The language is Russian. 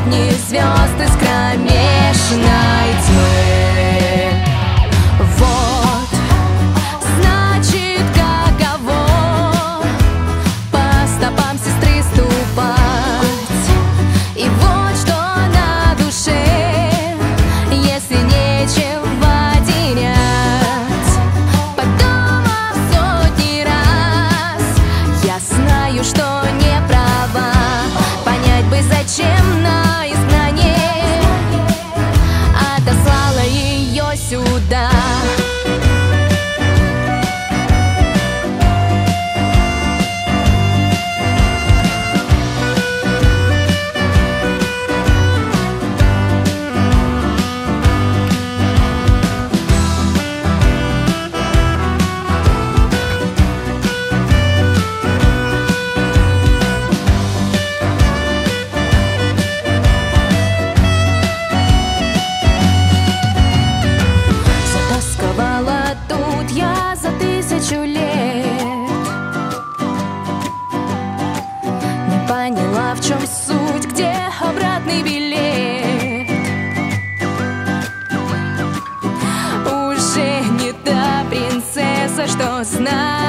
сотни звезд из кромешной тьмы. Вот, значит, каково по стопам сестры ступать. И вот что на душе, если нечем терять. Подумав сотни раз, я знаю, что не права. Понять бы, зачем на изгнание отослала ее сюда. Тут я за 1000 лет не поняла, в чем суть, где обратный билет. Уже не та принцесса, что знает.